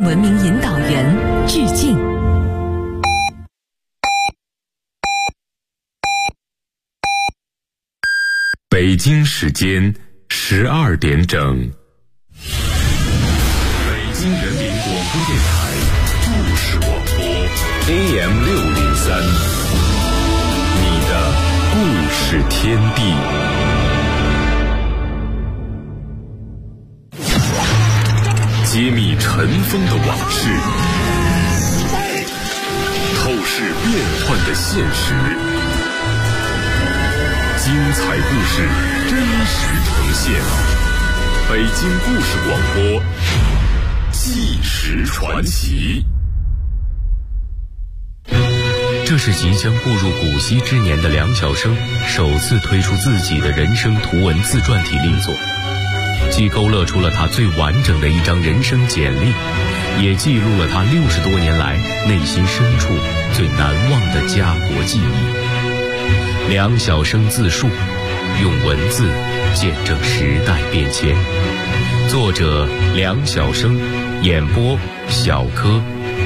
文明引导员致敬。 北京时间12点整，北京人民广播电台故事广播 AM603， 你的故事天地。揭秘尘封的往事，透视变幻的现实，精彩故事真实呈现。北京故事广播，纪实传奇。 这是即将步入古稀之年的梁晓声首次推出自己的人生图文自传体力作，既勾勒出了他最完整的一张人生简历，也记录了他60多年来内心深处最难忘的家国记忆。梁晓声自述，用文字见证时代变迁。作者梁晓声，演播小柯。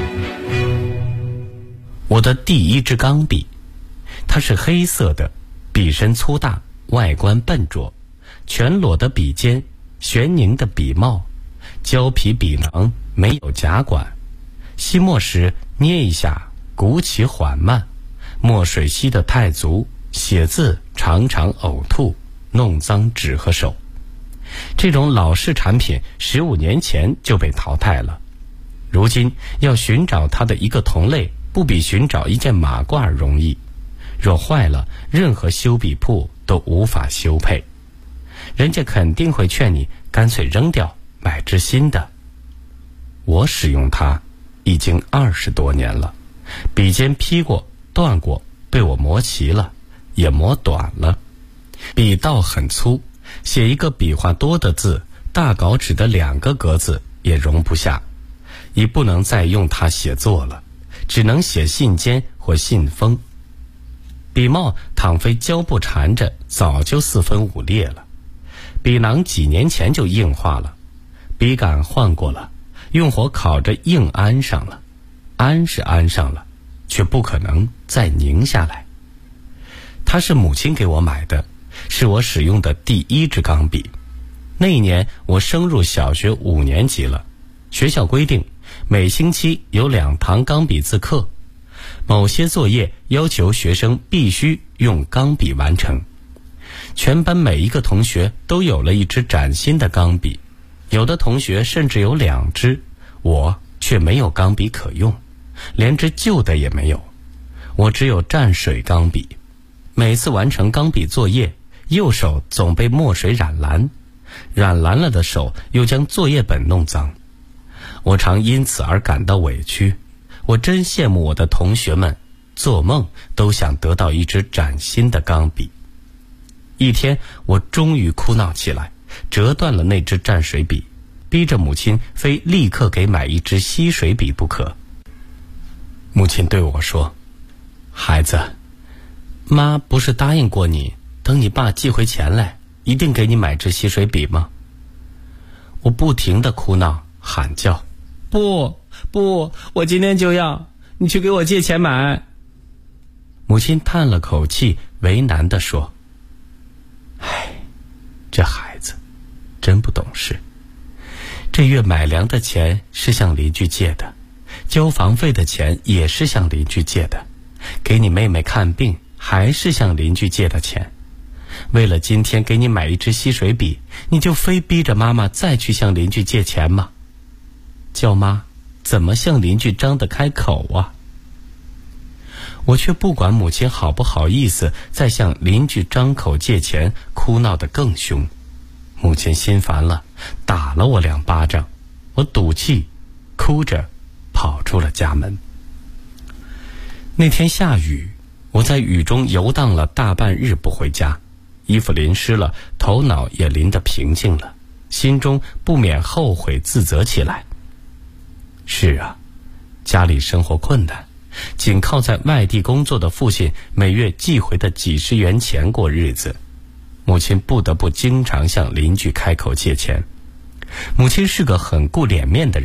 我的第一支钢笔，它是黑色的，笔身粗大，外观笨拙，全裸的笔尖，悬凝的笔帽，胶皮笔囊，没有夹管，吸墨时捏一下，鼓起缓慢，墨水吸得太足，写字常常呕吐，弄脏纸和手。这种老式产品15年前就被淘汰了，如今要寻找它的一个同类，不比寻找一件马褂容易。若坏了，任何修笔铺都无法修配，人家肯定会劝你干脆扔掉，买支新的。我使用它已经20多年了，笔尖劈过、断过，被我磨齐了，也磨短了。笔道很粗，写一个笔画多的字，大稿纸的2个格子也容不下，已不能再用它写作了，只能写信笺或信封。笔帽倘非胶布缠着，早就4分5裂了。笔囊几年前就硬化了，笔杆换过了，用火烤着硬安上了，安是安上了，却不可能再拧下来。它是母亲给我买的，是我使用的第一支钢笔。那一年我升入小学5年级了，学校规定每星期有2堂钢笔字课，某些作业要求学生必须用钢笔完成。全班每一个同学都有了一支崭新的钢笔，有的同学甚至有2支，我却没有钢笔可用，连支旧的也没有。我只有蘸水钢笔，每次完成钢笔作业，右手总被墨水染蓝，染蓝了的手又将作业本弄脏。我常因此而感到委屈，我真羡慕我的同学们，做梦都想得到一支崭新的钢笔。一天，我终于哭闹起来，折断了那支蘸水笔，逼着母亲非立刻给买一支吸水笔不可。母亲对我说：“孩子，妈不是答应过你，等你爸寄回钱来，一定给你买支吸水笔吗？”我不停地哭闹喊叫：“不，我今天就要，你去给我借钱买。”母亲叹了口气，为难地说：“唉，这孩子真不懂事。这月买粮的钱是向邻居借的，交房费的钱也是向邻居借的，给你妹妹看病还是向邻居借的钱。为了今天给你买一支吸水笔，你就非逼着妈妈再去向邻居借钱吗？叫妈怎么向邻居张得开口啊？”我却不管母亲好不好意思再向邻居张口借钱，哭闹得更凶。母亲心烦了，打了我2巴掌，我赌气哭着跑出了家门。那天下雨，我在雨中游荡了大半日不回家，衣服淋湿了，头脑也淋得平静了，心中不免后悔自责起来。是啊，家里生活困难，仅靠在外地工作的父亲每月寄回的几十元钱过日子，母亲不得不经常向邻居开口借钱。母亲是个很顾脸面的人，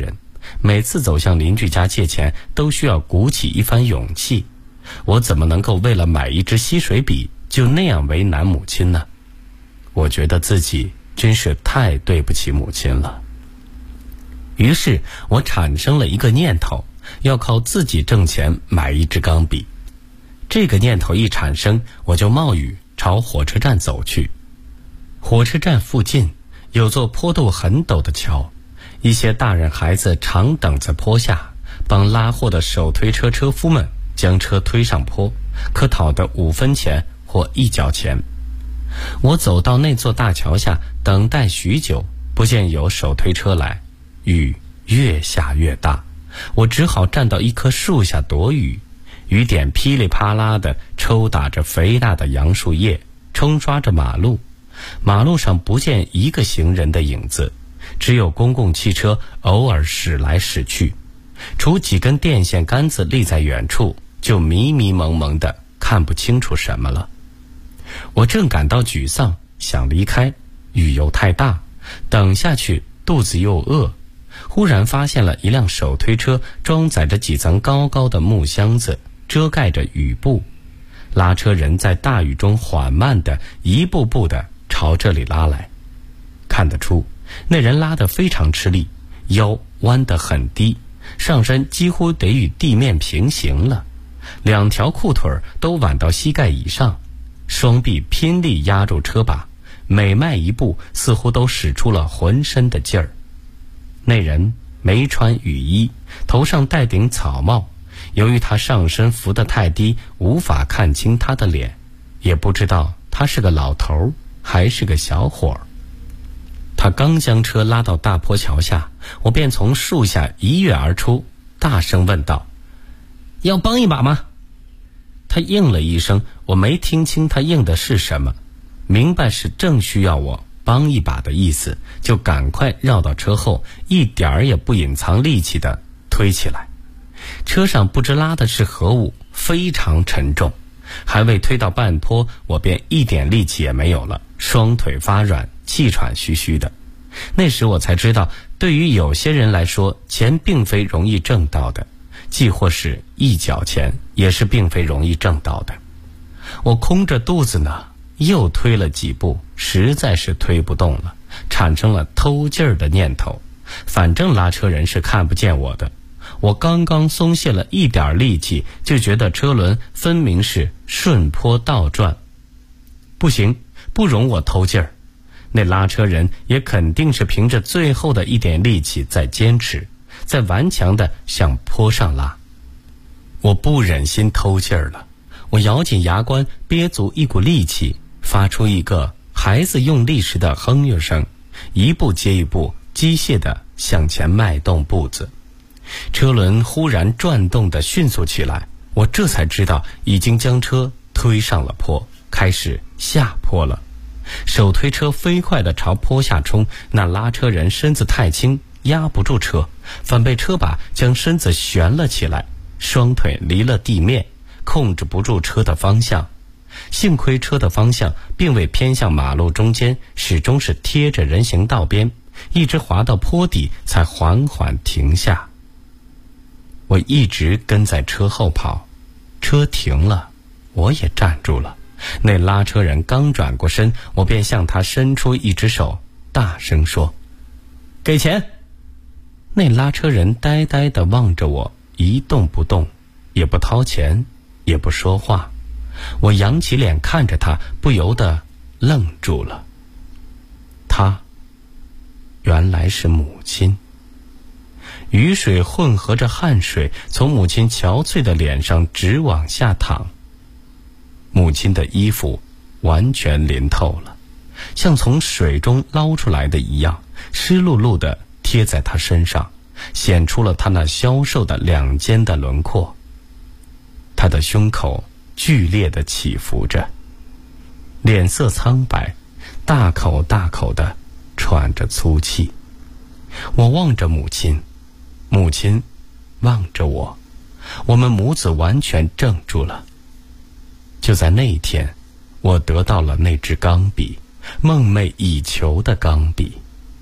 每次走向邻居家借钱都需要鼓起一番勇气，我怎么能够为了买一支吸水笔就那样为难母亲呢？我觉得自己真是太对不起母亲了。于是我产生了一个念头，要靠自己挣钱买一支钢笔。这个念头一产生，我就冒雨朝火车站走去。火车站附近有座坡度很陡的桥，一些大人孩子常等在坡下，帮拉货的手推车车夫们将车推上坡，可讨得5分钱或1角钱。我走到那座大桥下，等待许久，不见有手推车来，雨越下越大，我只好站到一棵树下躲雨。雨点噼里啪啦地抽打着肥大的杨树叶，冲刷着马路。马路上不见一个行人的影子，只有公共汽车偶尔驶来驶去，除几根电线杆子立在远处，就迷迷蒙蒙的看不清楚什么了。我正感到沮丧，想离开，雨又太大，等下去肚子又饿，忽然发现了一辆手推车，装载着几层高高的木箱子，遮盖着雨布。拉车人在大雨中缓慢地一步步地朝这里拉来。看得出那人拉得非常吃力，腰弯得很低，上身几乎得与地面平行了，2条裤腿都挽到膝盖以上，双臂拼力压住车把，每迈一步似乎都使出了浑身的劲儿。那人没穿雨衣，头上戴顶草帽，由于他上身浮得太低，无法看清他的脸，也不知道他是个老头还是个小伙儿。他刚将车拉到大坡桥下，我便从树下一跃而出，大声问道：“要帮一把吗？”他应了一声，我没听清他应的是什么，明白是正需要我帮一把的意思，就赶快绕到车后，一点儿也不隐藏力气地推起来。车上不知拉的是何物，非常沉重，还未推到半坡，我便一点力气也没有了，双腿发软，气喘吁吁的。那时我才知道，对于有些人来说，钱并非容易挣到的，既或是1角钱，也是并非容易挣到的。我空着肚子呢，又推了几步，实在是推不动了，产生了偷劲儿的念头。反正拉车人是看不见我的，我刚刚松懈了一点力气，就觉得车轮分明是顺坡倒转。不行，不容我偷劲儿。那拉车人也肯定是凭着最后的一点力气在坚持，在顽强地向坡上拉。我不忍心偷劲儿了，我咬紧牙关，憋足一股力气，发出一个孩子用力时的哼唧声，一步接一步机械地向前迈动步子。车轮忽然转动得迅速起来，我这才知道已经将车推上了坡，开始下坡了。手推车飞快地朝坡下冲，那拉车人身子太轻，压不住车，反被车把将身子悬了起来，双腿离了地面，控制不住车的方向。幸亏车的方向并未偏向马路中间，始终是贴着人行道边，一直滑到坡底才缓缓停下。我一直跟在车后跑，车停了，我也站住了。那拉车人刚转过身，我便向他伸出一只手，大声说：“给钱！”那拉车人呆呆地望着我，一动不动，也不掏钱，也不说话。我扬起脸看着他，不由得愣住了。他原来是母亲。雨水混合着汗水从母亲憔悴的脸上直往下淌，母亲的衣服完全淋透了，像从水中捞出来的一样，湿漉漉地贴在她身上，显出了她那消瘦的两肩的轮廓。她的胸口剧烈地起伏着，脸色苍白，大口大口地喘着粗气。我望着母亲，母亲望着我，我们母子完全怔住了。就在那一天，我得到了那支钢笔，梦寐以求的钢笔。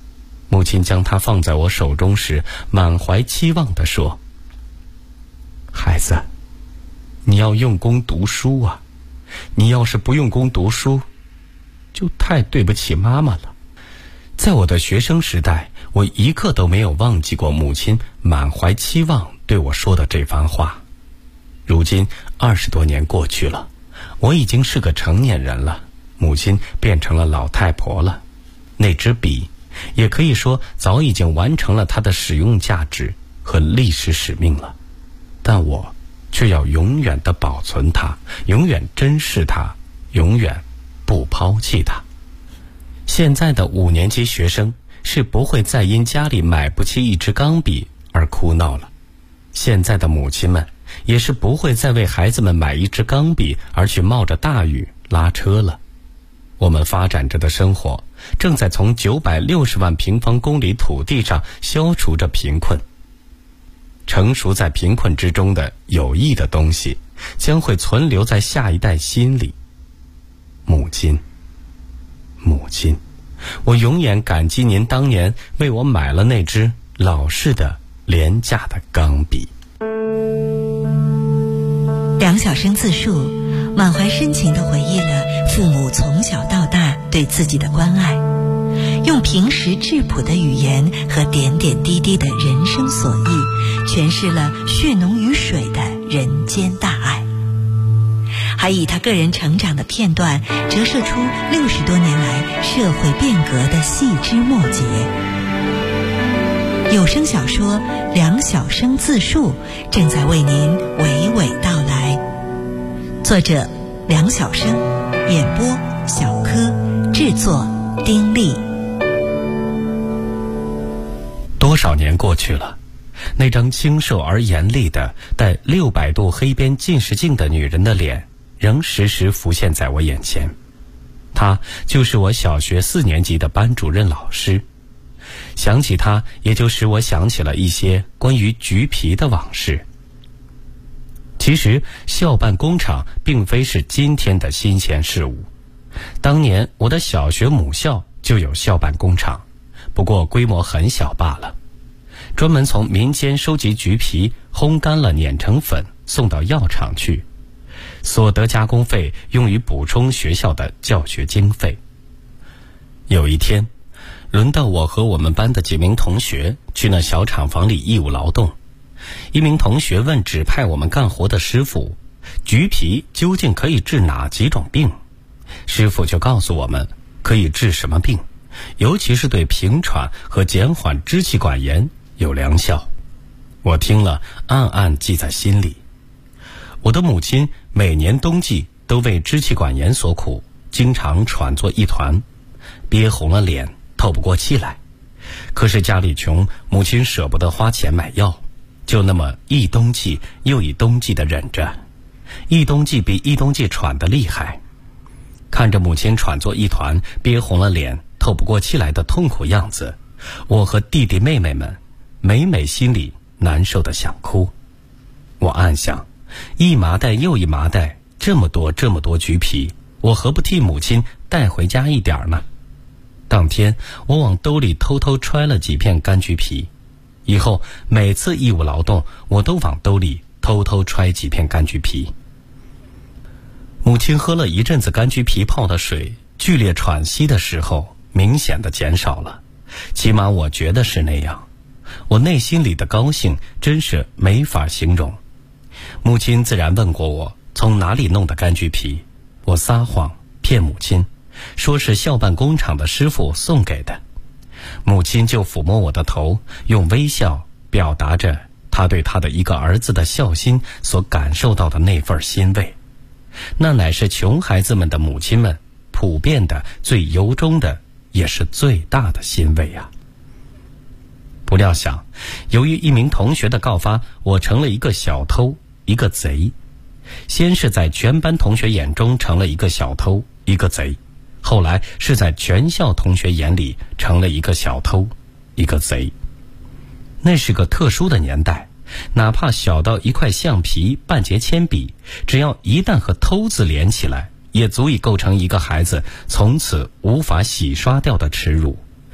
母亲将它放在我手中时，满怀期望地说：“孩子，你要用功读书啊！你要是不用功读书，就太对不起妈妈了。”在我的学生时代，我一刻都没有忘记过母亲满怀期望对我说的这番话。如今20多年过去了，我已经是个成年人了，母亲变成了老太婆了。那支笔也可以说早已经完成了它的使用价值和历史使命了，但我却要永远地保存它，永远珍视它，永远不抛弃它。现在的5年级学生是不会再因家里买不起一支钢笔而哭闹了，现在的母亲们也是不会再为孩子们买一支钢笔而去冒着大雨拉车了。我们发展着的生活正在从960万平方公里土地上消除着贫困。成熟在贫困之中的有益的东西将会存留在下一代心里。母亲，母亲，我永远感激您当年为我买了那支老式的廉价的钢笔。 梁晓声自述，满怀深情地回忆了父母从小到大对自己的关爱，用平实质朴的语言和点点滴滴的人生所忆，诠释了血浓于水的人间大爱，还以他个人成长的片段折射出60多年来社会变革的细枝末节。有声小说《梁晓声自述》正在为您娓娓道来，作者梁晓声，演播小柯，制作丁力。 多少年过去了，那张清瘦而严厉的带600度黑边近视镜的女人的脸仍时时浮现在我眼前。她就是我小学4年级的班主任老师。想起她，也就使我想起了一些关于橘皮的往事。其实校办工厂并非是今天的新鲜事物，当年我的小学母校就有校办工厂，不过规模很小罢了，专门从民间收集橘皮，烘干了碾成粉，送到药厂去，所得加工费用于补充学校的教学经费。有一天，轮到我和我们班的几名同学去那小厂房里义务劳动。一名同学问指派我们干活的师傅，橘皮究竟可以治哪几种病？师傅就告诉我们可以治什么病，尤其是对平喘和减缓支气管炎有良效。我听了暗暗记在心里。我的母亲每年冬季都为支气管炎所苦，经常喘作一团，憋红了脸，透不过气来。可是家里穷，母亲舍不得花钱买药，就那么一冬季又一冬季地忍着，一冬季比一冬季喘得厉害。看着母亲喘作一团，憋红了脸，透不过气来的痛苦样子，我和弟弟妹妹们每每心里难受得想哭。我暗想，一麻袋又一麻袋，这么多橘皮，我何不替母亲带回家一点呢？当天我往兜里偷偷揣了几片柑橘皮，以后每次义务劳动，我都往兜里偷偷揣几片柑橘皮。母亲喝了一阵子柑橘皮泡的水，剧烈喘息的时候明显的减少了，起码我觉得是那样。我内心里的高兴真是没法形容。母亲自然问过我从哪里弄的柑橘皮，我撒谎骗母亲，说是校办工厂的师傅送给的。母亲就抚摸我的头，用微笑表达着她对她的一个儿子的孝心所感受到的那份欣慰。那乃是穷孩子们的母亲们普遍的最由衷的也是最大的欣慰啊。不料想，由于一名同学的告发，我成了一个小偷，一个贼。先是在全班同学眼中成了一个小偷，一个贼，后来是在全校同学眼里成了一个小偷，一个贼。那是个特殊的年代，哪怕小到一块橡皮、半截铅笔，只要一旦和偷字连起来，也足以构成一个孩子从此无法洗刷掉的耻辱，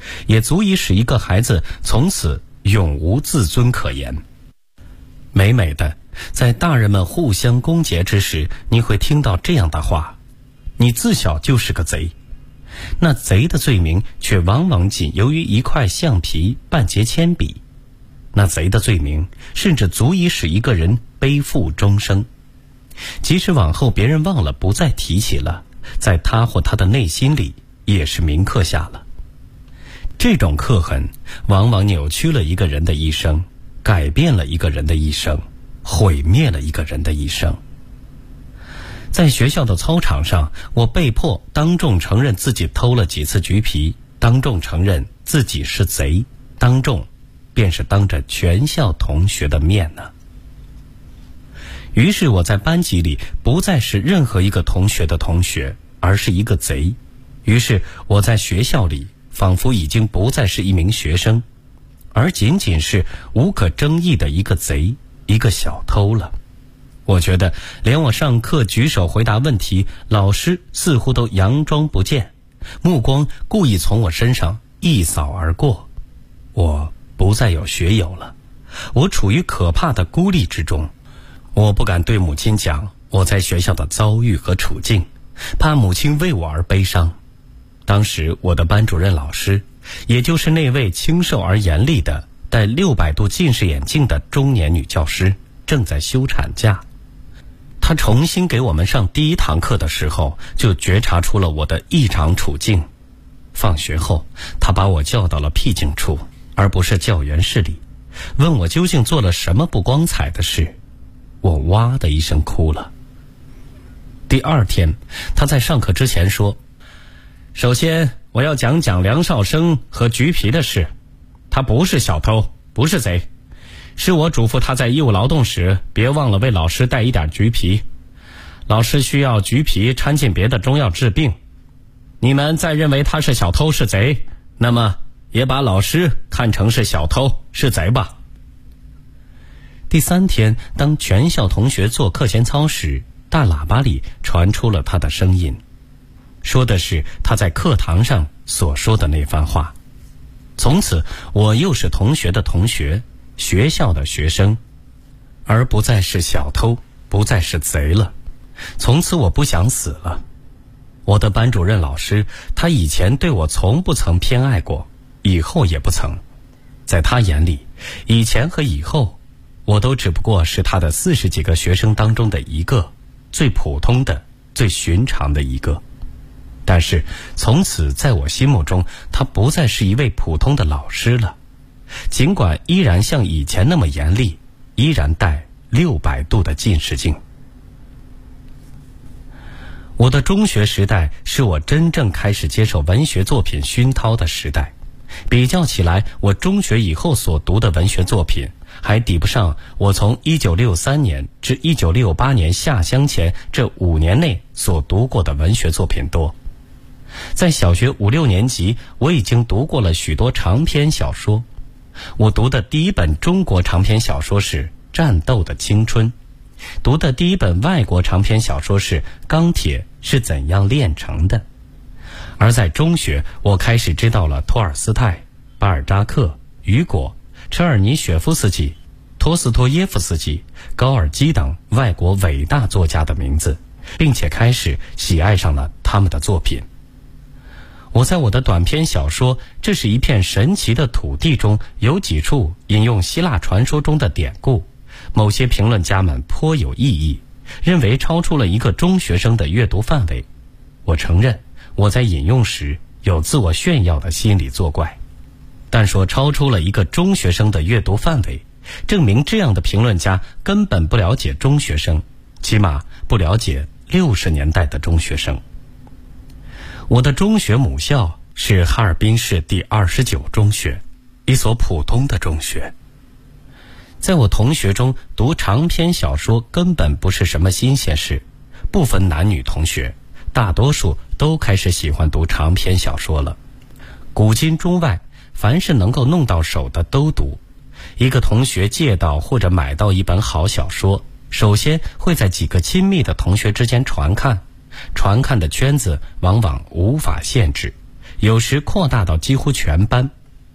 也足以使一个孩子从此永无自尊可言。美美的，在大人们互相攻讦之时，你会听到这样的话：你自小就是个贼。那贼的罪名却往往仅由于一块橡皮、半截铅笔。那贼的罪名甚至足以使一个人背负终生。即使往后别人忘了，不再提起了，在他或他的内心里也是铭刻下了。这种刻痕往往扭曲了一个人的一生，改变了一个人的一生，毁灭了一个人的一生。在学校的操场上，我被迫当众承认自己偷了几次橘皮，当众承认自己是贼，当众便是当着全校同学的面呢。于是我在班级里不再是任何一个同学的同学，而是一个贼。于是我在学校里仿佛已经不再是一名学生，而仅仅是无可争议的一个贼，一个小偷了。我觉得连我上课举手回答问题，老师似乎都佯装不见，目光故意从我身上一扫而过。我不再有学友了，我处于可怕的孤立之中。我不敢对母亲讲我在学校的遭遇和处境，怕母亲为我而悲伤。当时我的班主任老师，也就是那位清瘦而严厉的戴600度近视眼镜的中年女教师，正在休产假。她重新给我们上第一堂课的时候，就觉察出了我的异常处境。放学后，她把我叫到了僻静处，而不是教员室里，问我究竟做了什么不光彩的事。我哇的一声哭了。第二天，她在上课之前说：首先我要讲梁少生和橘皮的事，他不是小偷，不是贼，是我嘱咐他在义务劳动时别忘了为老师带一点橘皮，老师需要橘皮掺进别的中药治病。你们再认为他是小偷是贼，那么也把老师看成是小偷是贼吧。第3天，当全校同学做课前操时，大喇叭里传出了他的声音，说的是他在课堂上所说的那番话。从此我又是同学的同学，学校的学生，而不再是小偷，不再是贼了。从此我不想死了。我的班主任老师，他以前对我从不曾偏爱过，以后也不曾。在他眼里，以前和以后，我都只不过是他的40几个学生当中的一个，最普通的、最寻常的一个。但是从此在我心目中，他不再是一位普通的老师了，尽管依然像以前那么严厉，依然戴600度的近视镜。我的中学时代是我真正开始接受文学作品熏陶的时代。比较起来，我中学以后所读的文学作品还抵不上我从1963年至1968年下乡前这5年内所读过的文学作品多。在小学5、6年级，我已经读过了许多长篇小说。我读的第一本中国长篇小说是《战斗的青春》，读的第一本外国长篇小说是《钢铁是怎样炼成的》。而在中学，我开始知道了托尔斯泰、巴尔扎克、雨果、车尔尼雪夫斯基、托斯托耶夫斯基、高尔基等外国伟大作家的名字，并且开始喜爱上了他们的作品。我在我的短篇小说《这是一片神奇的土地》中有几处引用希腊传说中的典故，某些评论家们颇有异议，认为超出了一个中学生的阅读范围。我承认我在引用时有自我炫耀的心理作怪，但说超出了一个中学生的阅读范围，证明这样的评论家根本不了解中学生，起码不了解60年代的中学生。我的中学母校是哈尔滨市第29中学，一所普通的中学。在我同学中，读长篇小说根本不是什么新鲜事，不分男女同学，大多数都开始喜欢读长篇小说了。古今中外，凡是能够弄到手的都读。一个同学借到或者买到一本好小说，首先会在几个亲密的同学之间传看，传看的圈子往往无法限制， 有时扩大到几乎全班。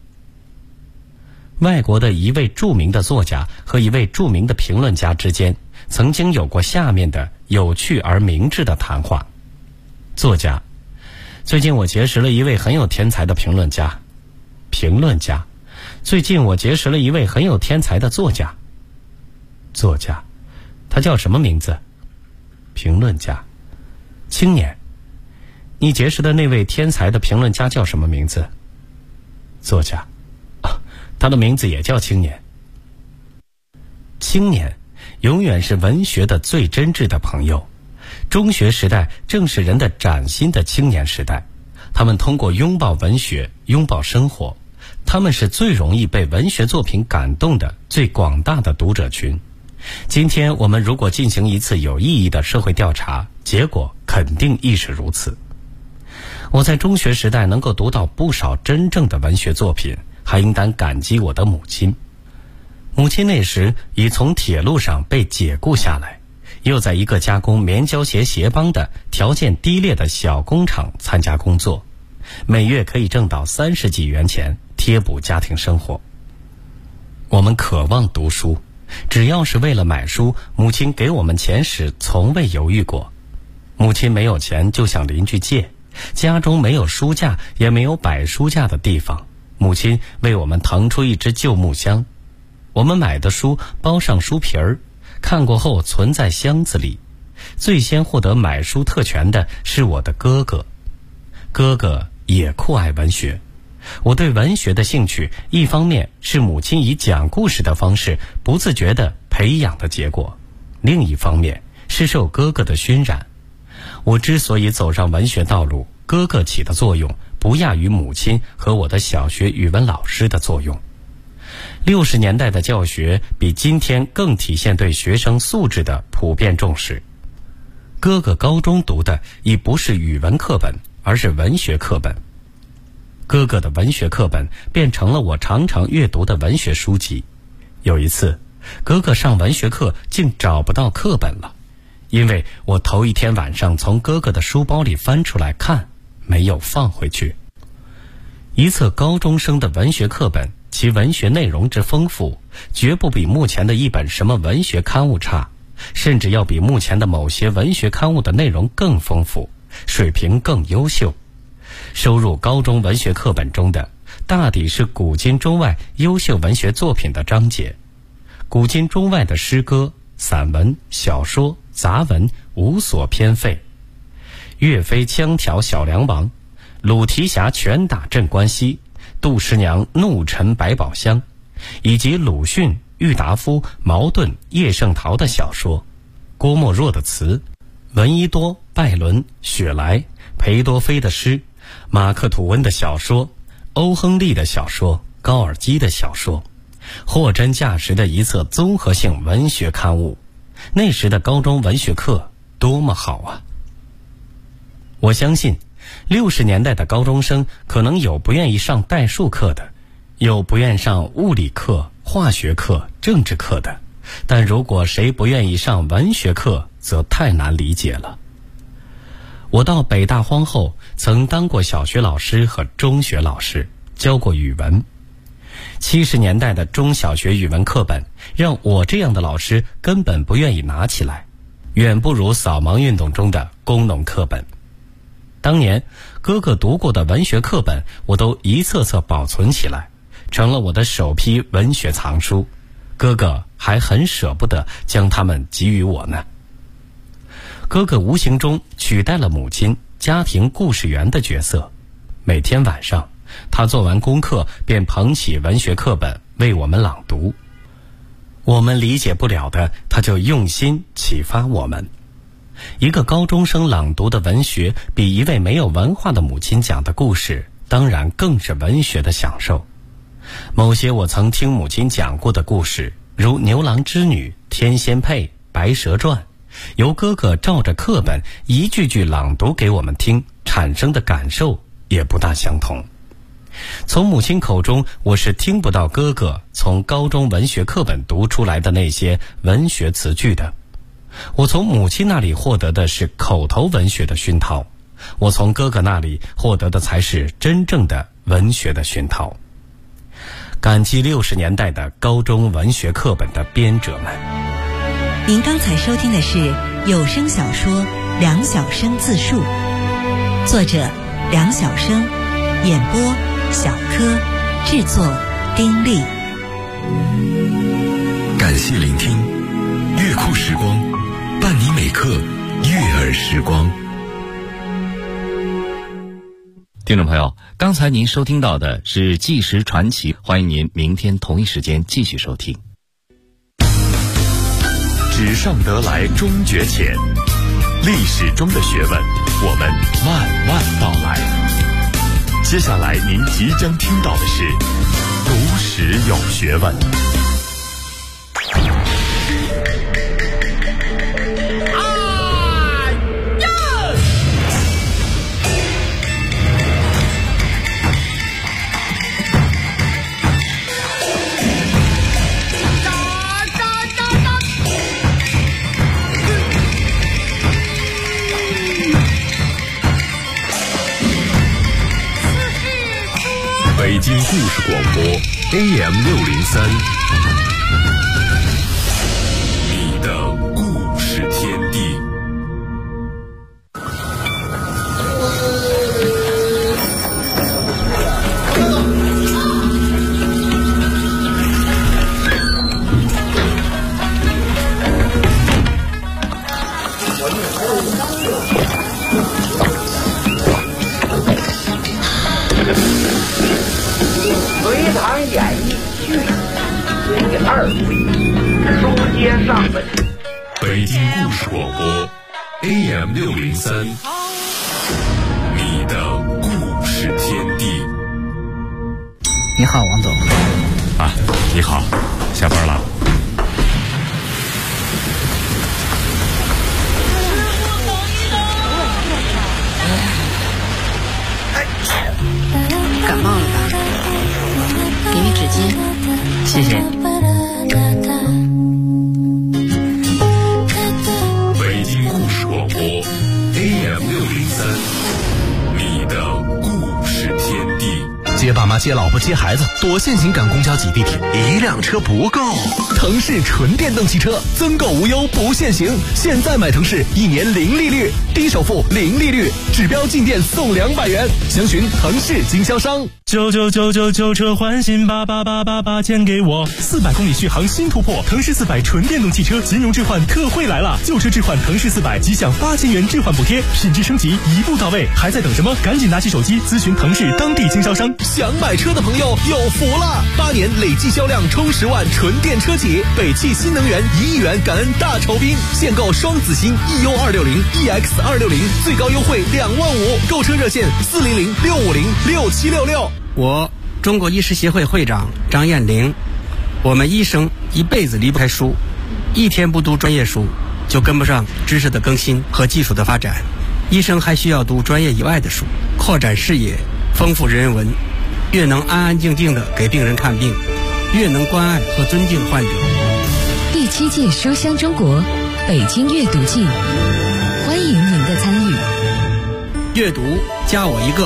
外国的一位著名的作家和一位著名的评论家之间曾经有过下面的有趣而明智的谈话。作家：最近我结识了一位很有天才的评论家。评论家：最近我结识了一位很有天才的作家。作家：他叫什么名字？评论家：青年。你结识的那位天才的评论家叫什么名字？作家：他的名字也叫青年。青年永远是文学的最真挚的朋友。中学时代正是人的崭新的青年时代，他们通过拥抱文学，拥抱生活，他们是最容易被文学作品感动的最广大的读者群。今天我们如果进行一次有意义的社会调查，结果肯定亦是如此。我在中学时代能够读到不少真正的文学作品，还应当感激我的母亲。母亲那时已从铁路上被解雇下来，又在一个加工棉胶鞋鞋帮的条件低劣的小工厂参加工作，每月可以挣到30几元钱，贴补家庭生活。我们渴望读书，只要是为了买书，母亲给我们钱时从未犹豫过。母亲没有钱就向邻居借，家中没有书架，也没有摆书架的地方，母亲为我们腾出一只旧木箱，我们买的书包上书皮儿，看过后存在箱子里。最先获得买书特权的是我的哥哥，哥哥也酷爱文学。我对文学的兴趣，一方面是母亲以讲故事的方式不自觉地培养的结果，另一方面是受哥哥的熏染。我之所以走上文学道路，哥哥起的作用不亚于母亲和我的小学语文老师的作用。60年代的教学比今天更体现对学生素质的普遍重视。哥哥高中读的已不是语文课本，而是文学课本。哥哥的文学课本变成了我常常阅读的文学书籍。有一次，哥哥上文学课竟找不到课本了，因为我头一天晚上从哥哥的书包里翻出来看，没有放回去。一册高中生的文学课本，其文学内容之丰富，绝不比目前的一本什么文学刊物差，甚至要比目前的某些文学刊物的内容更丰富，水平更优秀。收入高中文学课本中的，大抵是古今中外优秀文学作品的章节。古今中外的诗歌、散文、小说、杂文无所偏废。岳飞枪挑小梁王，鲁提辖拳打镇关西，杜十娘怒沉百宝箱，以及鲁迅、郁达夫、茅盾、叶圣陶的小说，郭沫若的词，闻一多、拜伦、雪莱、裴多菲的诗，马克吐温的小说，欧亨利的小说，高尔基的小说，货真价实的一册综合性文学刊物。那时的高中文学课多么好啊！我相信60年代的高中生可能有不愿意上代数课的，有不愿上物理课、化学课、政治课的，但如果谁不愿意上文学课，则太难理解了。我到北大荒后，曾当过小学老师和中学老师，教过语文。70年代的中小学语文课本，让我这样的老师根本不愿意拿起来，远不如扫盲运动中的工农课本。当年哥哥读过的文学课本，我都一册册保存起来，成了我的首批文学藏书。哥哥还很舍不得将它们给予我呢。哥哥无形中取代了母亲家庭故事员的角色。每天晚上，他做完功课便捧起文学课本为我们朗读。我们理解不了的，他就用心启发我们。一个高中生朗读的文学，比一位没有文化的母亲讲的故事，当然更是文学的享受。某些我曾听母亲讲过的故事，如牛郎织女、天仙配、白蛇传，由哥哥照着课本一句句朗读给我们听，产生的感受也不大相同。从母亲口中，我是听不到哥哥从高中文学课本读出来的那些文学词句的。我从母亲那里获得的是口头文学的熏陶， 我从哥哥那里获得的才是真正的文学的熏陶。感激60年代的高中文学课本的编者们。 您刚才收听的是有声小说《梁晓声自述》，作者梁晓声，演播小柯，制作丁力。 感谢聆听，乐库时光，伴你每刻悦耳时光。 听众朋友，刚才您收听到的是纪实传奇，欢迎您明天同一时间继续收听。 纸上得来终觉浅，历史中的学问，我们慢慢道来。接下来您即将听到的是读史有学问。北京故事广播 AM603， 你的故事天地。 隋唐演义续第2回，书接上文。 北京故事广播 AM603， 你的故事天地。 你好，王总。 啊，你好，下班了。 感冒了吧？给你纸巾，谢谢。 北京故事广播 AM603， 你的故事天地。 接爸妈、接老婆、接孩子，多限行赶公交挤地铁，一辆车不够。腾势纯电动汽车增购无忧不限行，现在买腾势1年零利率，低首付零利率，指标进店送200元，详询腾势经销商。 99999旧车换新，88888钱给我。400公里续航新突破，腾势400纯电动汽车金融置换特惠来了，旧车置换腾势400即享8000元置换补贴，品质升级一步到位，还在等什么？赶紧拿起手机咨询腾势当地经销商。 想买车的朋友有福了，8年累计销量冲10万纯电车企，北汽新能源1亿元感恩大酬宾，现购双子星 EU260、EX260，最高优惠2万5，购车热线400-650-6766。 我中国医师协会会长张艳玲。我们医生一辈子离不开书，一天不读专业书就跟不上知识的更新和技术的发展。医生还需要读专业以外的书，扩展视野，丰富人文，越能安安静静地给病人看病，越能关爱和尊敬患者。 第7届书香中国北京阅读季，欢迎您的参与。 阅读加我一个。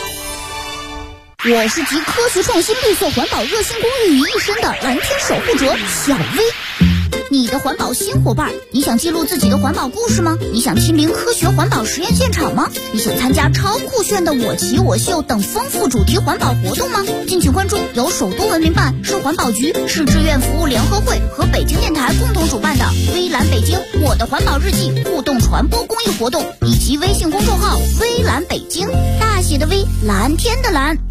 我是集科学创新、绿色环保、热心公益于一身的蓝天守护者小薇。你的环保新伙伴，你想记录自己的环保故事吗？你想亲临科学环保实验现场吗？你想参加超酷炫的我骑我秀等丰富主题环保活动吗？敬请关注由首都文明办、市环保局、市志愿服务联合会和北京电台共同主办的微蓝北京我的环保日记互动传播公益活动，以及微信公众号微蓝北京，大写的微，蓝天的蓝。